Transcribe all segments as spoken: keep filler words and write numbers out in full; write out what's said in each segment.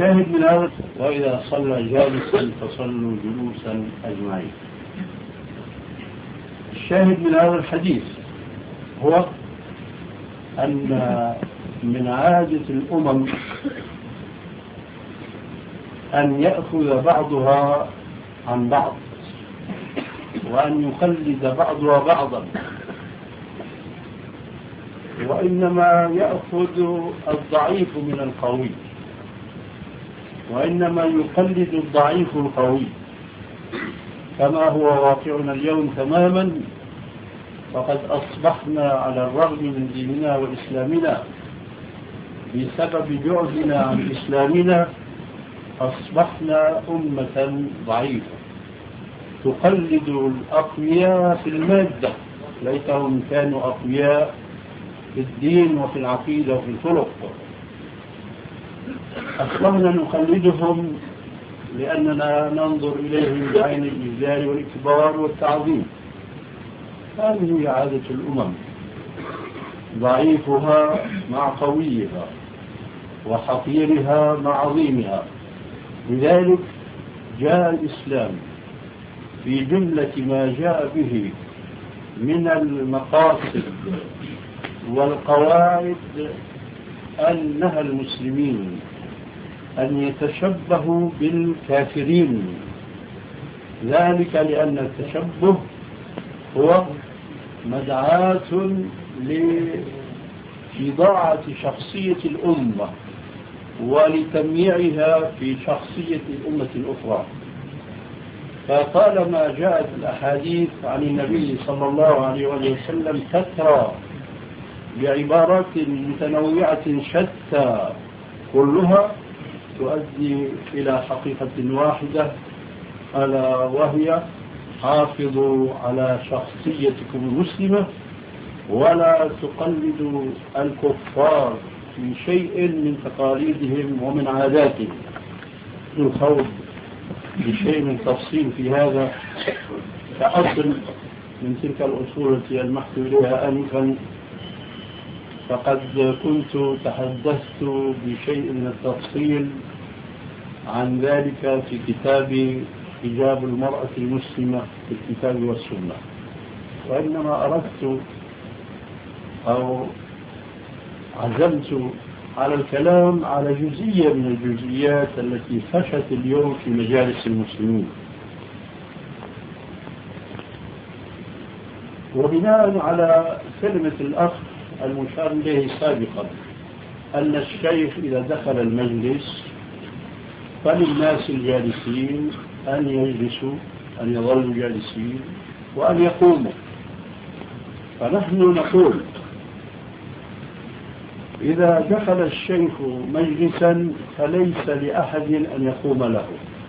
الشاهد من هذا: وإذا صلى جالسا فصلوا جلوسا أجمعين. الشاهد من هذا الحديث هو أن من عادة الأمم أن يأخذ بعضها عن بعض، وأن يقلد بعضها بعضا، وإنما يأخذ الضعيف من القوي، وإنما يقلد الضعيف القوي، كما هو واقعنا اليوم تماما. فقد أصبحنا على الرغم من ديننا وإسلامنا بسبب بعدنا عن إسلامنا أصبحنا أمة ضعيفة تقلد الأقوياء في المادة، ليتهم كانوا أقوياء في الدين وفي العقيدة وفي الخلق. أصبحنا نقلدهم لأننا ننظر إليهم بعين الإجلال والإكبار والتعظيم. هذه هي عادة الأمم، ضعيفها مع قويها وحقيرها مع عظيمها. لذلك جاء الإسلام في جملة ما جاء به من المقاصد والقواعد أن نهى المسلمين أن يتشبهوا بالكافرين، ذلك لأن التشبه هو مدعاة لإضاعة شخصية الأمة ولتمييعها في شخصية الأمة الأخرى. فطالما جاءت الأحاديث عن النبي صلى الله عليه وسلم تترى بعبارات متنوعة شتى كلها تؤدي إلى حقيقة واحدة، ألا وهي: حافظوا على شخصيتكم المسلمة ولا تقلدوا الكفار في شيء من تقاليدهم ومن عاداتهم. الخوض بشيء من تفصيل في هذا كأصل من تلك الأصول التي ألمحت إليها آنفا، فقد كنت تحدثت بشيء من التفصيل عن ذلك في كتاب حجاب المرأة المسلمة في الكتاب والسنة. وإنما أردت أو عزمت على الكلام على جزئية من الجزئيات التي فشت اليوم في مجالس المسلمين. وبناء على كلمة الأخ المشار إليه سابقا أن الشيخ إذا دخل المجلس فللناس الجالسين أن يجلسوا، أن يظلوا جالسين، وأن يقوموا. فنحن نقول: إذا دخل الشيخ مجلسا فليس لأحد أن يقوم له،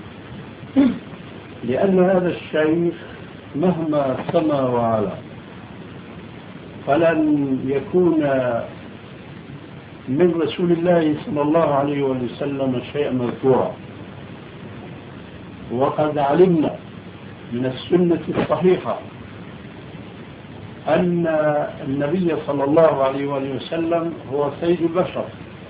لأن هذا الشيخ مهما سما وعلا فلن يكون من رسول الله صلى الله عليه وسلم شيئا مذكورا. وقد علمنا من السنة الصحيحة أن النبي صلى الله عليه وسلم هو سيد البشر،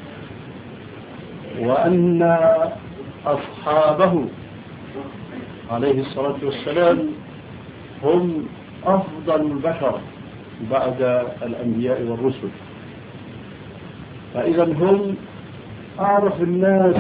وأن أصحابه عليه الصلاة والسلام هم أفضل البشر بعد الأنبياء والرسل. فإذا هم أعرف الناس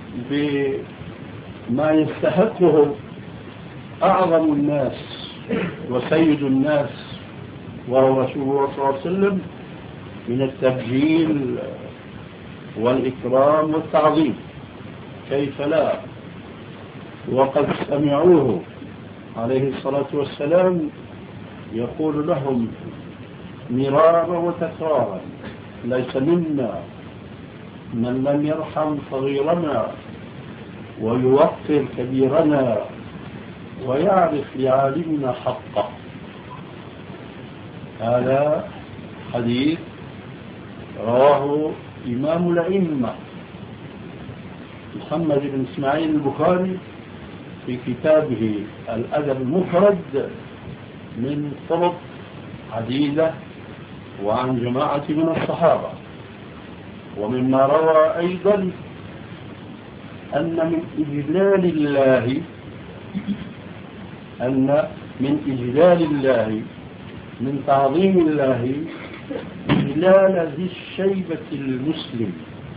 بما يستحقه أعظم الناس وسيد الناس وهو رسول الله صلى الله عليه وسلم من التبجيل والإكرام والتعظيم. كيف لا؟ وقد سمعوه عليه الصلاة والسلام يقول لهم مرارا وتكرارا: ليس منا من لم يرحم صغيرنا ويوقر كبيرنا ويعرف لعالمنا حقه. هذا حديث رواه إمام الأئمة محمد بن إسماعيل البخاري في كتابه الأدب المفرد من طرق عديدة وعن جماعة من الصحابة. ومما روى أيضا أن من إجلال الله أن من إجلال الله من تعظيم الله إجلال ذي الشيبة المسلم.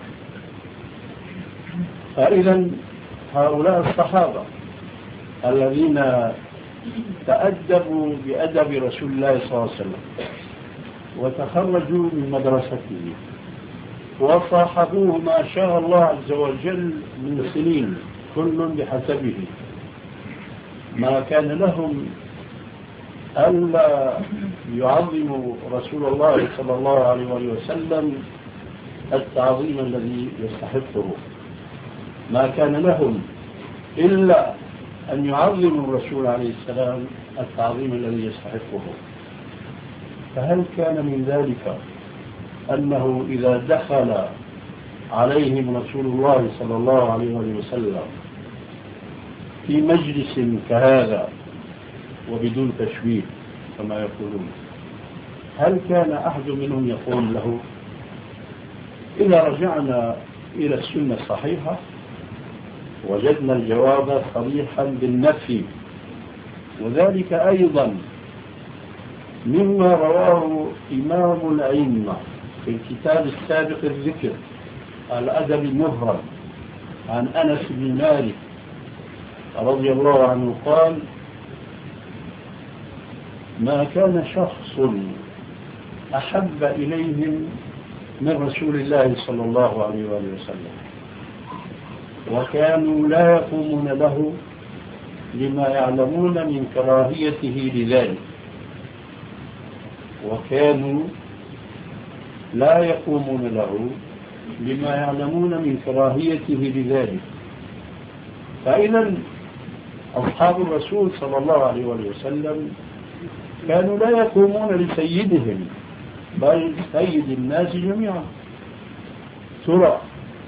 فإذا هؤلاء الصحابة الذين تأدبوا بأدب رسول الله صلى الله عليه وسلم وتخرجوا من مدرسته وصاحبوه ما شاء الله عز وجل من سنين كل بحسبه، ما كان لهم ألا يعظموا رسول الله صلى الله عليه وسلم التعظيم الذي يستحقه، ما كان لهم إلا أن يعظموا الرسول عليه السلام التعظيم الذي يستحقه. فهل كان من ذلك أنه إذا دخل عليهم رسول الله صلى الله عليه وسلم في مجلس كهذا وبدون تشويه كما يقولون، هل كان أحد منهم يقول له؟ إذا رجعنا إلى السنة الصحيحة وجدنا الجواب صريحا بالنفي، وذلك أيضا مما رواه إمام الأئمة في الكتاب السابق الذكر الأدب المفرد عن أنس بن مالك رضي الله عنه قال: ما كان شخص أحب إليهم من رسول الله صلى الله عليه وسلم، وكانوا لا يقومون له لما يعلمون من كراهيته لذلك، وكانوا لا يقومون له لما يعلمون من كراهيته لذلك. فإذا أصحاب الرسول صلى الله عليه وسلم كانوا لا يقومون لسيدهم بل سيد الناس جميعا. ترى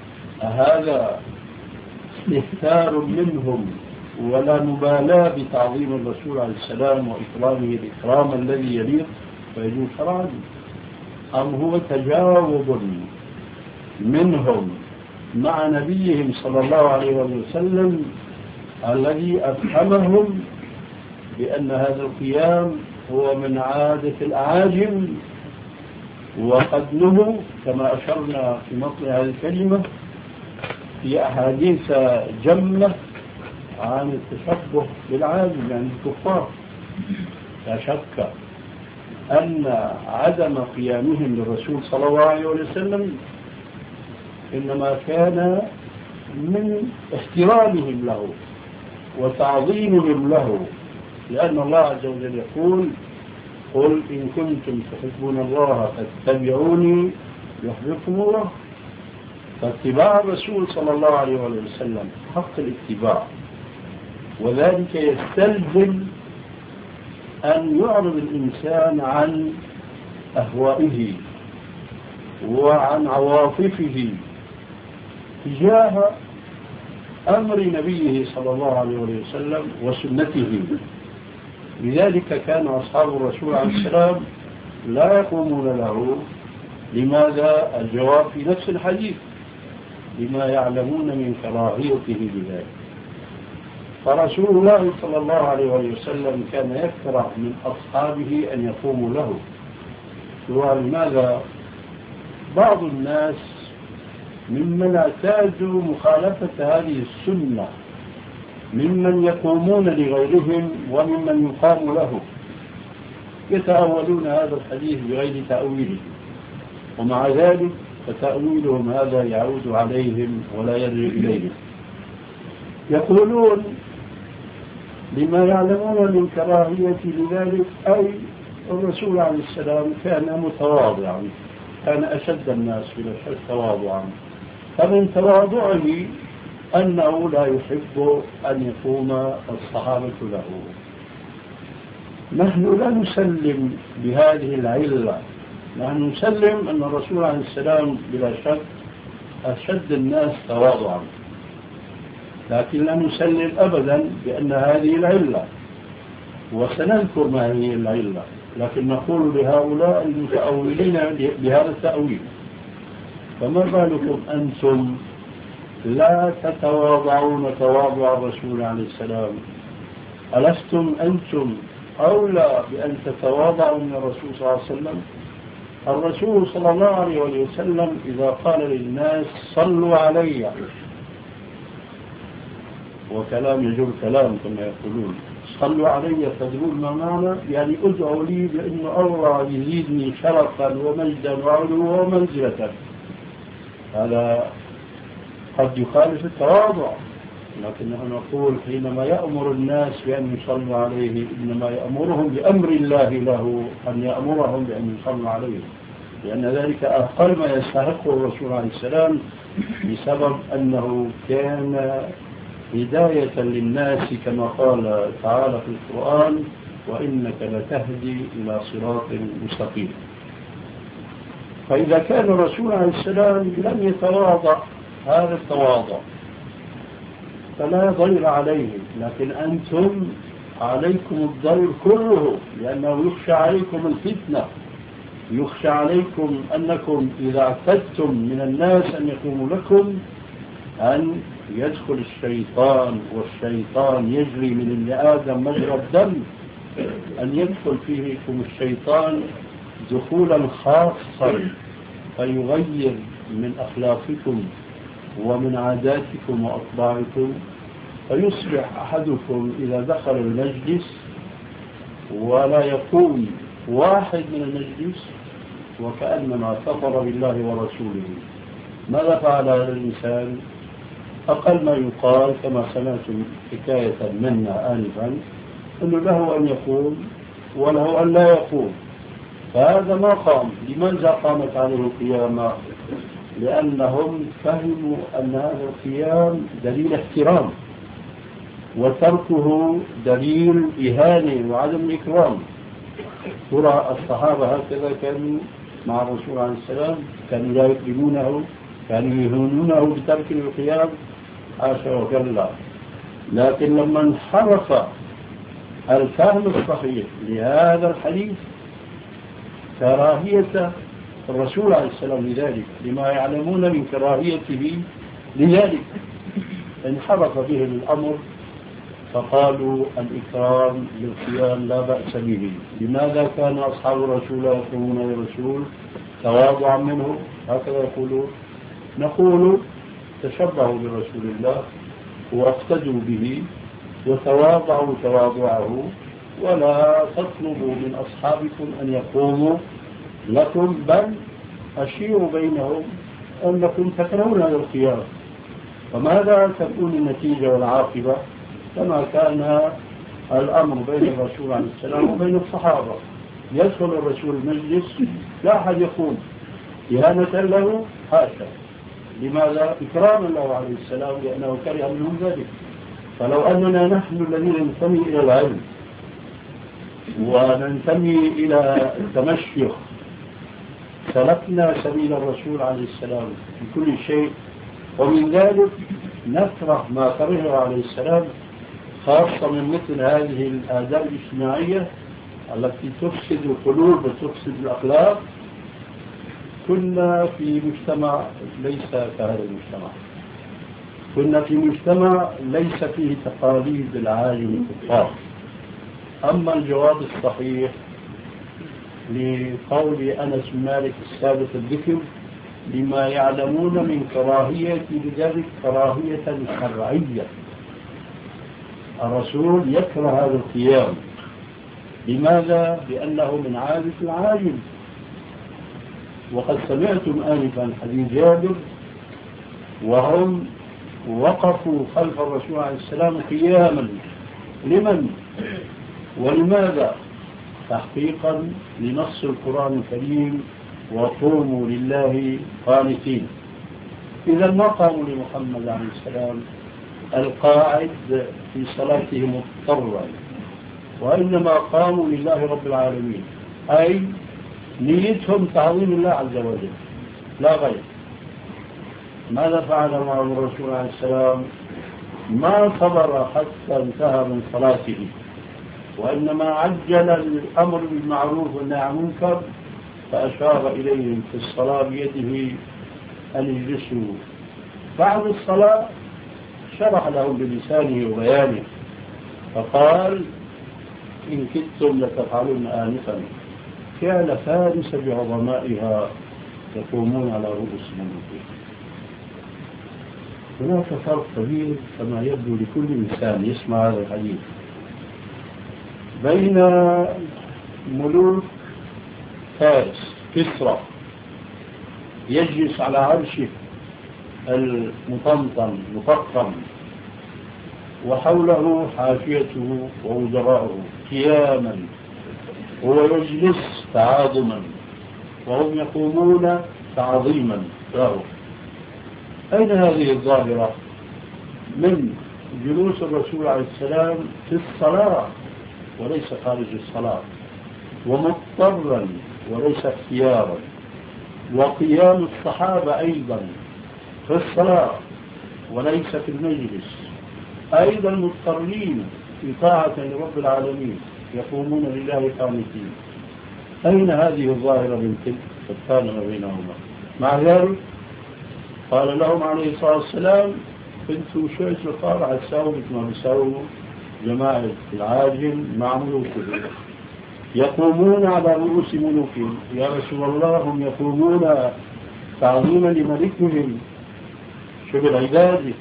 هذا استهتار منهم ولا مبالاة بتعظيم الرسول عليه السلام وإكرامه الإكرام الذي يليق ويجوز شرعا، أم هو تجاوب منهم مع نبيهم صلى الله عليه وسلم الذي أفهمهم بأن هذا القيام هو من عادة الأعاجم، وقد نهوا كما أشرنا في مطلع هذه الكلمة في أحاديث جمة عن التشبه بالعاجم يعني الكفار. لا شك أن عدم قيامهم للرسول صلى الله عليه وسلم إنما كان من احترامهم له وتعظيمهم له، لأن الله عز وجل يقول: قل إن كنتم تحبون الله فاتبعوني يحببكم الله. فاتباع الرسول صلى الله عليه وسلم حق الاتباع، وذلك يستلزم أن يعرض الإنسان عن أهوائه وعن عواطفه تجاه أمر نبيه صلى الله عليه وسلم وسنته. لذلك كان أصحاب الرسول عليه السلام لا يقومون له. لماذا؟ الجواب في نفس الحديث: لما يعلمون من كراهيته بذلك. فرسول الله صلى الله عليه وسلم كان يكره من أصحابه أن يقوموا له. لماذا؟ بعض الناس ممن اعتادوا مخالفة هذه السنة ممن يقومون لغيرهم وممن يقام له يتأولون هذا الحديث بغير تأويله، ومع ذلك فتأويلهم هذا يعود عليهم ولا يرجع إليهم. يقولون لما يعلمون من كراهية لذلك، أي الرسول عليه السلام كان متواضعا، كان أشد الناس بلا شك تواضعا، فمن تواضعه أنه لا يحب أن يقوم الصحابة له. نحن لا نسلم بهذه العلة، نحن نسلم أن الرسول عليه السلام بلا شك أشد الناس تواضعا، لكن لا نسلم أبدا بأن هذه العلة، وسنذكر ما هي العلة، لكن نقول لهؤلاء المتأولين بهذا التأويل: فما بالكم أنتم لا تتواضعون تواضع الرسول عليه السلام؟ ألستم أنتم أولى بأن تتواضعوا من الرسول صلى الله عليه وسلم؟ الرسول صلى الله عليه وسلم إذا قال للناس صلوا علي، وكلام يجر كلام كما يقولون، صلوا علي تدرون ما معنى؟ يعني ادعوا لي بأن الله يزيدني شرفا ومجدا وعلوا ومنزلة. هذا قد يخالف التواضع، لكن نحن نقول حينما يأمر الناس بأن يصلوا عليه إنما يأمرهم بأمر الله له أن يأمرهم بأن يصلوا عليه، لأن ذلك أقل ما يستحقه الرسول عليه السلام بسبب أنه كان هداية للناس كما قال تعالى في القرآن: وإنك لتهدي إلى صراط مستقيم. فإذا كان الرسول عليه السلام لم يتواضع هذا التواضع فلا ضير عليه، لكن أنتم عليكم الضير كله، لأنه يخشى عليكم الفتنة، يخشى عليكم أنكم إذا اعتدتم من الناس أن يقوموا لكم أن يدخل الشيطان، والشيطان يجري من ابن آدم مجرى الدم، أن يدخل فيكم الشيطان دخولا خاصا فيغير من أخلاقكم ومن عاداتكم وأطباعكم، فيصبح أحدكم إذا دخل المجلس ولا يقوم واحد من المجلس وكأنما كفر بالله ورسوله. ماذا فعل هذا الإنسان؟ أقل ما يقال كما سمعتم حكاية منا آنفا أنه له أن يقوم وله أن لا يقوم، فهذا ما قام. لماذا قامت عنه القيامة؟ لأنهم فهموا أن هذا القيام دليل احترام وتركه دليل إهانة وعدم الإكرام. ترى الصحابة هكذا كانوا مع الرسول عليه السلام؟ كانوا لا يكرمونه؟ كانوا يهونونه بترك القيام؟ حاشا وكلا. لكن لما انحرف الفهم الصحيح لهذا الحديث كراهية الرسول عليه السلام لذلك لما يعلمون من كراهيته لذلك انحرف به الأمر، فقالوا الإكرام للقيام لا بأس به. لماذا كان أصحاب الرسول يقولون للرسول تواضعا منه؟ هكذا يقولون. نقول تشبهوا برسول الله واقتدوا به وتواضعوا تواضعه، ولا تطلبوا من أصحابكم أن يقوموا لكم، بل أشيروا بينهم أنكم تكرهون هذا القيام. وماذا تكون النتيجة والعاقبة؟ كما كان الأمر بين الرسول عليه السلام وبين الصحابة. يدخل الرسول المجلس لا أحد يقوم إهانة له، حاشا. لماذا؟ إكراما له عليه السلام، لأنه كره منهم ذلك. فلو أننا نحن الذين ننتمي إلى العلم وننتمي إلى التمشيخ سلكنا سبيل الرسول عليه السلام في كل شيء، ومن ذلك نكره ما كرهه عليه السلام، خاصة من مثل هذه الآداب الاجتماعية التي تفسد القلوب وتفسد الأخلاق. كنا في مجتمع ليس كهذا المجتمع، كنا في مجتمع ليس فيه تقاليد العالم الكفار. أما الجواب الصحيح لقول أنس بن مالك السابق الذكر لما يعلمون من كراهية لذلك كراهية شرعية. الرسول يكره هذا القيام. لماذا؟ لأنه من عادة العاجل. وقد سمعتم آنفا حديث جابر وهم وقفوا خلف الرسول عليه السلام قياما. لمن ولماذا؟ تحقيقا لنص القرآن الكريم: وقوموا لله قانتين. إذا ما قاموا لمحمد عليه السلام القاعد في صلاته مضطرا، وإنما قاموا لله رب العالمين، أي نيتهم تعظيم الله عز وجل لا غير. ماذا فعل معهم الرسول عليه السلام؟ ما صبر حتى انتهى من صلاته، وإنما عجل الأمر بالمعروف والنهي عن المنكر، فأشار إليهم في الصلاة بيده أن يجلسوا بعد الصلاة شرح لهم بلسانه وبيانه فقال إن كدتم لتفعلون آنفا فعل فارس بعظمائها يقومون على رؤوس ملوكهم. هناك فرق كبير كما يبدو لكل إنسان يسمع هذا الحديث بين ملوك فارس كسرى يجلس على عرشه المطمطم مفخم وحوله حاشيته ووزراؤه قياما هو يجلس تعاظما وهم يقومون تعظيما له. أين هذه الظاهرة من جلوس الرسول عليه السلام في الصلاة وليس خارج الصلاة ومضطرا وليس اختيارا، وقيام الصحابة أيضا في الصلاة وليس في المجلس أيضا مضطرين في طاعة لرب العالمين يقومون لله قانتين. أين هذه الظاهرة من تلك فكان ما بينهما؟ مع ذلك قال لهم عليه الصلاة والسلام كنتوا شوية رفار عساوا مثل ما بيساووا جماعة العاجم مع ملوكهم يقومون على رؤوس ملوكهم. يا رسول الله هم يقومون تعظيما لملكهم شبه عباده،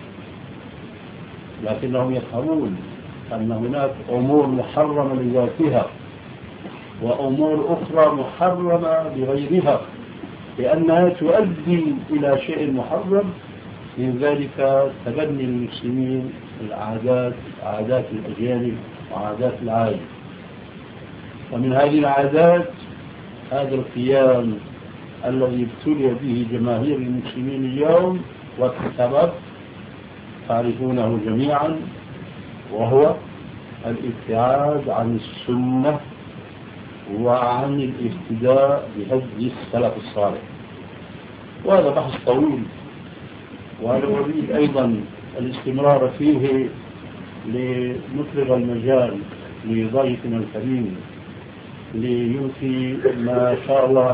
لكنهم يفهمون أن هناك أمور محرمة لذاتها وأمور أخرى محرمة لغيرها لأنها تؤدي إلى شيء محرم. من ذلك تبني المسلمين العادات عادات الأجانب وعادات العالم، ومن هذه العادات هذا القيام الذي ابتلي به جماهير المسلمين اليوم والسبب تعرفونه جميعا، وهو الابتعاد عن السنة وعن الاهتداء بهدي السلف الصالح. وهذا بحث طويل وأنا أريد أيضا الاستمرار فيه لنفرغ المجال لضيفنا الكريم ليلقي ما شاء الله